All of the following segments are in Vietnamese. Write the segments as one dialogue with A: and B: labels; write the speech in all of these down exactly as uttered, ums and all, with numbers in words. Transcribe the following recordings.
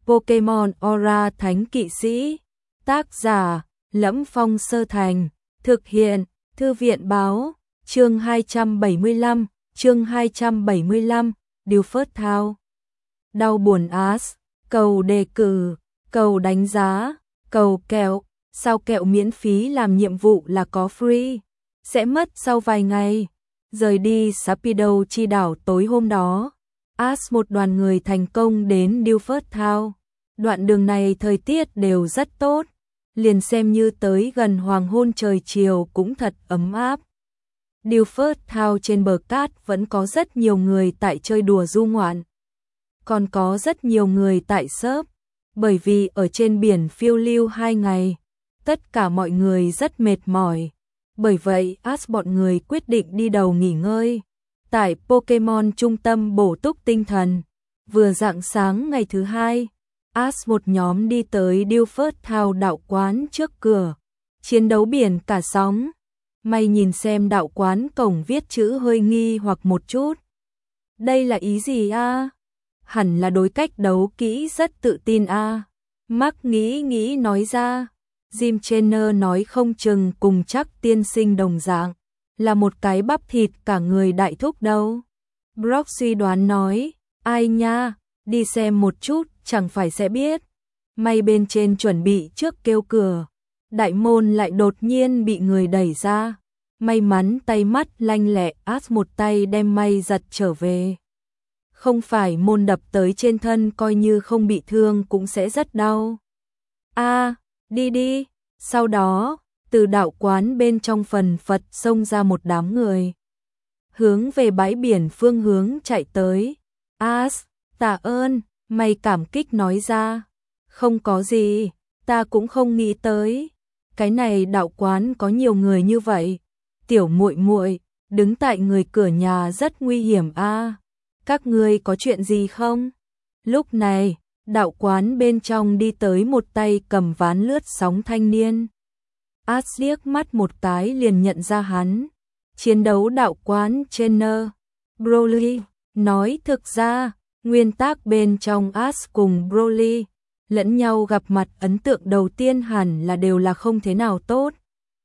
A: Pokemon Aura Thánh Kỵ Sĩ. Tác giả: Lẫm Phong Sơ Thành. Thực hiện: Thư viện báo. Chương hai trăm bảy mươi lăm, chương hai trăm bảy mươi lăm, Dilphert Town. Đau buồn Ash, cầu đề cử, cầu đánh giá, cầu kẹo, sao kẹo miễn phí làm nhiệm vụ là có free, sẽ mất sau vài ngày. Rời đi Sappido chi đảo tối hôm đó, Ash một đoàn người thành công đến Dilphert Town. Đoạn đường này thời tiết đều rất tốt, liền xem như tới gần hoàng hôn trời chiều cũng thật ấm áp. Dilphert Town trên bờ cát vẫn có rất nhiều người tại chơi đùa du ngoạn. Còn có rất nhiều người tại surf, bởi vì ở trên biển phiêu lưu hai ngày, tất cả mọi người rất mệt mỏi. Bởi vậy Ash bọn người quyết định đi đầu nghỉ ngơi tại Pokemon trung tâm bổ túc tinh thần. Vừa rạng sáng ngày thứ hai, Ash một nhóm đi tới Dilphert Town đạo quán trước cửa. Chiến đấu biển cả sóng. May nhìn xem đạo quán cổng viết chữ hơi nghi hoặc một chút. Đây là ý gì a? À? Hẳn là đối cách đấu kỹ rất tự tin a. À? Mark nghĩ nghĩ nói ra. Jim Trainer nói không chừng cùng chắc tiên sinh đồng dạng, là một cái bắp thịt cả người đại thúc đâu. Brock suy đoán nói, ai nha, đi xem một chút, chẳng phải sẽ biết. May bên trên chuẩn bị trước kêu cửa, đại môn lại đột nhiên bị người đẩy ra. May mắn tay mắt lanh lẹ, Ash một tay đem May giật trở về. Không phải môn đập tới trên thân coi như không bị thương cũng sẽ rất đau. A, à, đi đi. Sau đó, từ đạo quán bên trong phần phật xông ra một đám người, hướng về bãi biển phương hướng chạy tới. Ash, tạ ơn, May cảm kích nói ra. Không có gì, ta cũng không nghĩ tới. Cái này đạo quán có nhiều người như vậy. Tiểu muội muội, đứng tại người cửa nhà rất nguy hiểm a. À. Các ngươi có chuyện gì không? Lúc này, đạo quán bên trong đi tới một tay cầm ván lướt sóng thanh niên. Ash liếc mắt một cái liền nhận ra hắn. Chiến đấu đạo quán trainer Broly nói thực ra, nguyên tắc bên trong Ash cùng Broly lẫn nhau gặp mặt ấn tượng đầu tiên hẳn là đều là không thế nào tốt.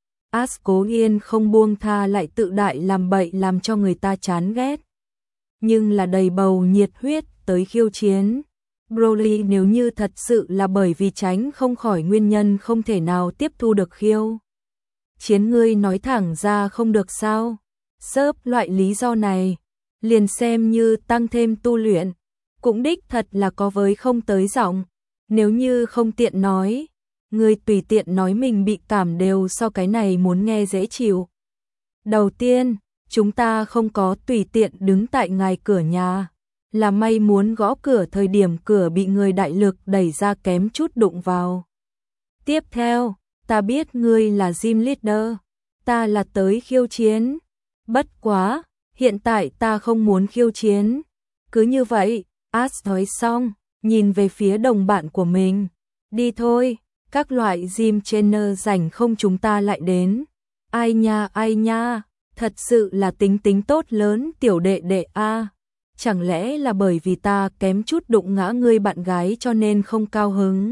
A: Ash cố yên không buông tha lại tự đại làm bậy làm cho người ta chán ghét. Nhưng là đầy bầu nhiệt huyết tới khiêu chiến. Broly nếu như thật sự là bởi vì tránh không khỏi nguyên nhân không thể nào tiếp thu được khiêu chiến, ngươi nói thẳng ra không được sao? Sớp loại lý do này, liền xem như tăng thêm tu luyện, cũng đích thật là có với không tới giọng. Nếu như không tiện nói, ngươi tùy tiện nói mình bị cảm đều so cái này muốn nghe dễ chịu. Đầu tiên, chúng ta không có tùy tiện đứng tại ngài cửa nhà. Là May muốn gõ cửa thời điểm cửa bị người đại lực đẩy ra kém chút đụng vào. Tiếp theo, ta biết ngươi là gym leader, ta là tới khiêu chiến. Bất quá, hiện tại ta không muốn khiêu chiến. Cứ như vậy, Ash nói xong, nhìn về phía đồng bạn của mình. Đi thôi, các loại gym trainer rảnh không chúng ta lại đến. Ai nha ai nha, thật sự là tính tính tốt lớn tiểu đệ đệ a. Chẳng lẽ là bởi vì ta kém chút đụng ngã ngươi bạn gái cho nên không cao hứng?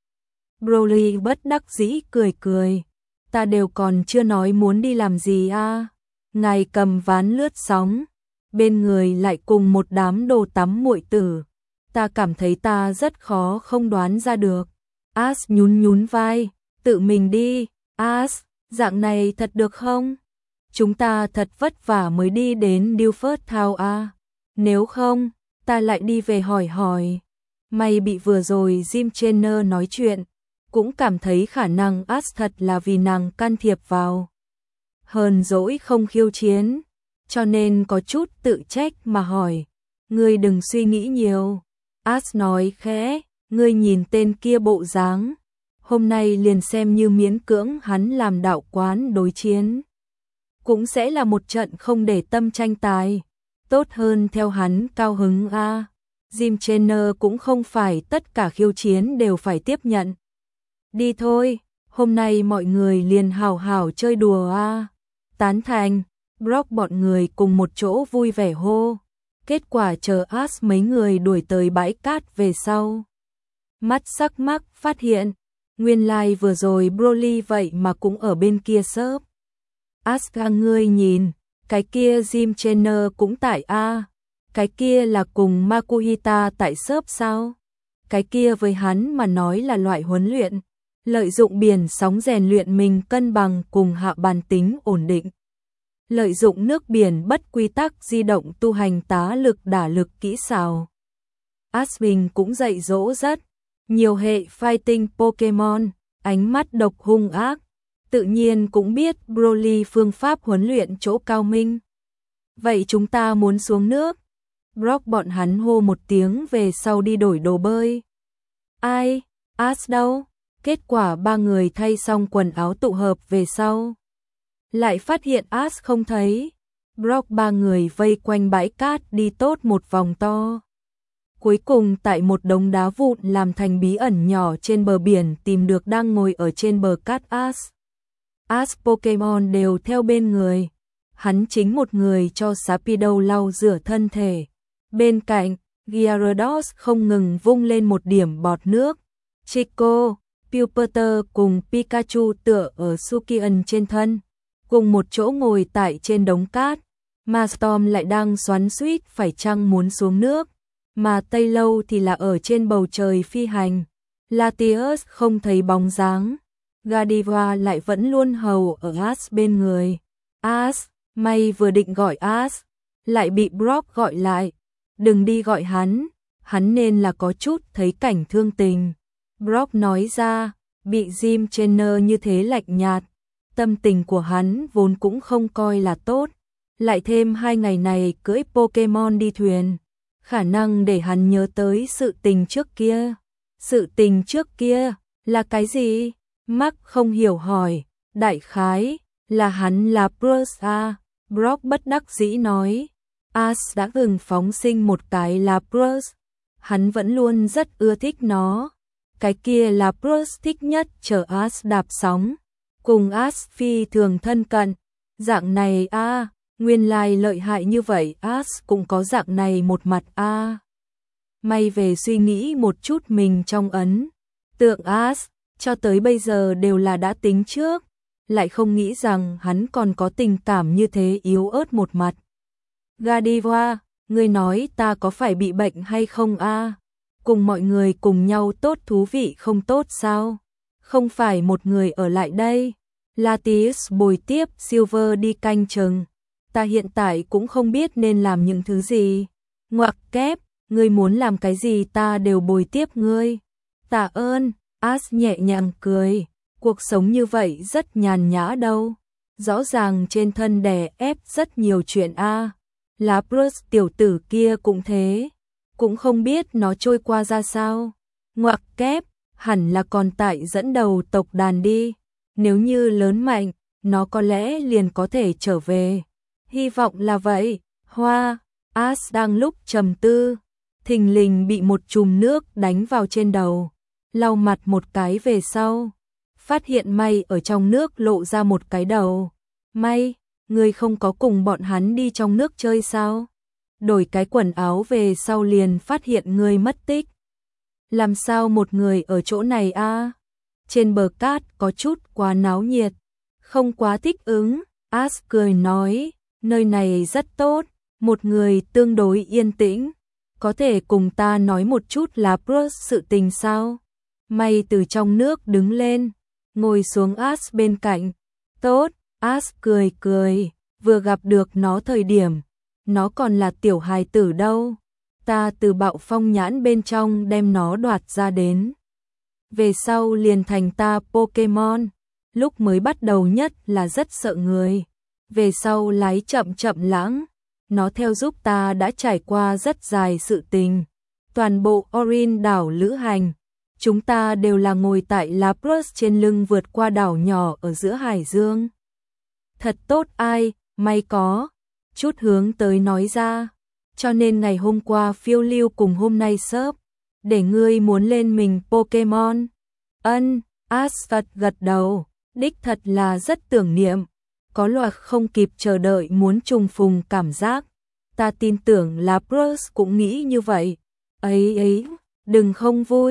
A: Broly bất đắc dĩ cười cười. Ta đều còn chưa nói muốn đi làm gì a. À? Ngài cầm ván lướt sóng, bên người lại cùng một đám đồ tắm muội tử. Ta cảm thấy ta rất khó không đoán ra được. Ash nhún nhún vai, tự mình đi. Ash, dạng này thật được không? Chúng ta thật vất vả mới đi đến Dilphert Town a. À? Nếu không, ta lại đi về hỏi hỏi. May bị vừa rồi Jim Trainer nói chuyện, cũng cảm thấy khả năng Ash thật là vì nàng can thiệp vào. Hờn dỗi không khiêu chiến, cho nên có chút tự trách mà hỏi. Ngươi đừng suy nghĩ nhiều. Ash nói khẽ, ngươi nhìn tên kia bộ dáng. Hôm nay liền xem như miễn cưỡng hắn làm đạo quán đối chiến. Cũng sẽ là một trận không để tâm tranh tài. Tốt hơn theo hắn cao hứng a. À. Jim Trainer cũng không phải tất cả khiêu chiến đều phải tiếp nhận. Đi thôi, hôm nay mọi người liền hào hào chơi đùa a. À. Tán thành, Brock bọn người cùng một chỗ vui vẻ hô. Kết quả chờ Ash mấy người đuổi tới bãi cát về sau. mắt sắc mắc phát hiện, nguyên lai like vừa rồi Broly vậy mà cũng ở bên kia shop. Asuka ngươi nhìn, cái kia Jim Trainer cũng tại a, cái kia là cùng Makuhita tại shop sao? Cái kia với hắn mà nói là loại huấn luyện, lợi dụng biển sóng rèn luyện mình cân bằng cùng hạ bàn tính ổn định. Lợi dụng nước biển bất quy tắc di động tu hành tá lực đả lực kỹ xảo. Asbin cũng dạy dỗ rất nhiều hệ fighting Pokemon, ánh mắt độc hung ác, tự nhiên cũng biết Broly phương pháp huấn luyện chỗ cao minh. Vậy chúng ta muốn xuống nước. Brock bọn hắn hô một tiếng về sau đi đổi đồ bơi. Ai? As đâu? Kết quả ba người thay xong quần áo tụ hợp về sau. Lại phát hiện As không thấy. Brock ba người vây quanh bãi cát đi tốt một vòng to. Cuối cùng tại một đống đá vụn làm thành bí ẩn nhỏ trên bờ biển tìm được đang ngồi ở trên bờ cát As. As Pokemon đều theo bên người. Hắn chính một người cho Sharpedo lau rửa thân thể. Bên cạnh, Gyarados không ngừng vung lên một điểm bọt nước. Chico, Pupitar cùng Pikachu tựa ở Sukian trên thân, cùng một chỗ ngồi tại trên đống cát. Mà Storm lại đang xoắn xuýt phải chăng muốn xuống nước, mà Tây Lâu thì là ở trên bầu trời phi hành. Latios không thấy bóng dáng. Godiva lại vẫn luôn hầu ở As bên người. As, may vừa định gọi As, lại bị Brock gọi lại. Đừng đi gọi hắn, hắn nên là có chút thấy cảnh thương tình. Brock nói ra, bị Jim Trainer như thế lạnh nhạt, tâm tình của hắn vốn cũng không coi là tốt. Lại thêm hai ngày này cưỡi Pokemon đi thuyền, khả năng để hắn nhớ tới sự tình trước kia. Sự tình trước kia là cái gì? Mark không hiểu hỏi, đại khái là hắn là Bruce a. Brock bất đắc dĩ nói. As đã từng phóng sinh một cái là Bruce, hắn vẫn luôn rất ưa thích nó. Cái kia là Bruce thích nhất chờ As đạp sóng, cùng As phi thường thân cận. Dạng này a, à, nguyên lai lợi hại như vậy, As cũng có dạng này một mặt a. À. May về suy nghĩ một chút mình trong ấn tượng As, cho tới bây giờ đều là đã tính trước, lại không nghĩ rằng hắn còn có tình cảm như thế yếu ớt một mặt. Godiva, ngươi nói ta có phải bị bệnh hay không a? À? Cùng mọi người cùng nhau tốt thú vị không tốt sao? Không phải một người ở lại đây. Latios bồi tiếp Silver đi canh chừng. Ta hiện tại cũng không biết nên làm những thứ gì. Ngoặc kép, ngươi muốn làm cái gì ta đều bồi tiếp ngươi. Tạ ơn, As nhẹ nhàng cười. Cuộc sống như vậy rất nhàn nhã đâu. Rõ ràng trên thân đè ép rất nhiều chuyện a. À. Lá Bruce tiểu tử kia cũng thế, cũng không biết nó trôi qua ra sao. Ngoặc kép, hẳn là còn tại dẫn đầu tộc đàn đi. Nếu như lớn mạnh, nó có lẽ liền có thể trở về. Hy vọng là vậy. Hoa, As đang lúc trầm tư, thình lình bị một chùm nước đánh vào trên đầu. Lau mặt một cái về sau, phát hiện May ở trong nước lộ ra một cái đầu. May, ngươi không có cùng bọn hắn đi trong nước chơi sao? Đổi cái quần áo về sau liền phát hiện ngươi mất tích. Làm sao một người ở chỗ này a? À? Trên bờ cát có chút quá náo nhiệt, không quá thích ứng. As cười nói, nơi này rất tốt, một người tương đối yên tĩnh. Có thể cùng ta nói một chút là Bruce sự tình sao? May từ trong nước đứng lên, ngồi xuống As bên cạnh. Tốt. As cười cười, vừa gặp được nó thời điểm, nó còn là tiểu hài tử đâu. Ta từ bạo phong nhãn bên trong đem nó đoạt ra đến. Về sau liền thành ta Pokemon, lúc mới bắt đầu nhất là rất sợ người. Về sau lái chậm chậm lãng, nó theo giúp ta đã trải qua rất dài sự tình. Toàn bộ Orin đảo lữ hành, chúng ta đều là ngồi tại Lapras trên lưng vượt qua đảo nhỏ ở giữa hải dương. Thật tốt ai, may có, chút hướng tới nói ra, cho nên ngày hôm qua phiêu lưu cùng hôm nay shop, để ngươi muốn lên mình Pokemon. Ân, Asphalt gật đầu, đích thật là rất tưởng niệm, có loại không kịp chờ đợi muốn trùng phùng cảm giác. Ta tin tưởng là Bruce cũng nghĩ như vậy. Ấy ấy, đừng không vui,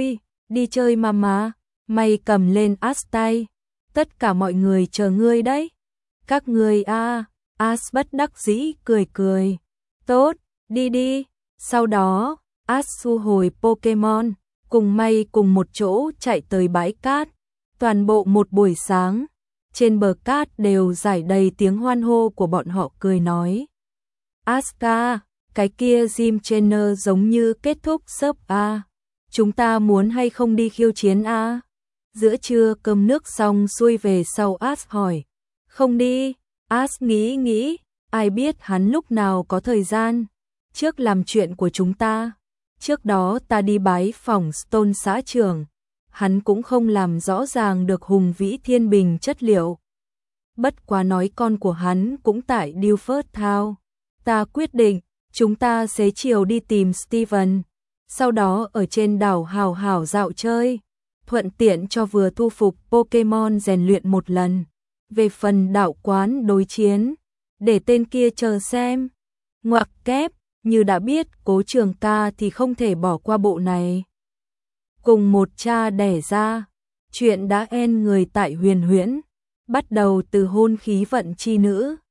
A: Đi chơi mà mà, mày cầm lên Ash tay. Tất cả mọi người chờ ngươi đấy. Các ngươi a, Ash bất đắc dĩ cười cười. Tốt, đi đi. Sau đó, Ash thu hồi Pokemon, cùng May cùng một chỗ chạy tới bãi cát. Toàn bộ một buổi sáng, trên bờ cát đều rải đầy tiếng hoan hô của bọn họ cười nói. Aska, cái kia gym trainer giống như kết thúc sớp a. Chúng ta muốn hay không đi khiêu chiến a? Giữa trưa cơm nước xong xuôi về sau Ash hỏi. Không đi, Ash nghĩ nghĩ, ai biết hắn lúc nào có thời gian. Trước làm chuyện của chúng ta. Trước đó ta đi bái phỏng Stone xã trưởng. Hắn cũng không làm rõ ràng được hùng vĩ thiên bình chất liệu. Bất quá nói con của hắn cũng tại Dewford Town. Ta quyết định, chúng ta xế chiều đi tìm Steven. Sau đó ở trên đảo hào hào dạo chơi. Thuận tiện cho vừa thu phục Pokemon rèn luyện một lần. Về phần đảo quán đối chiến, để tên kia chờ xem. Ngoặc kép, như đã biết Cố Trường Ca thì không thể bỏ qua bộ này. Cùng một cha đẻ ra, chuyện đã en người tại Huyền Huyễn, bắt đầu từ hôn khí vận chi nữ.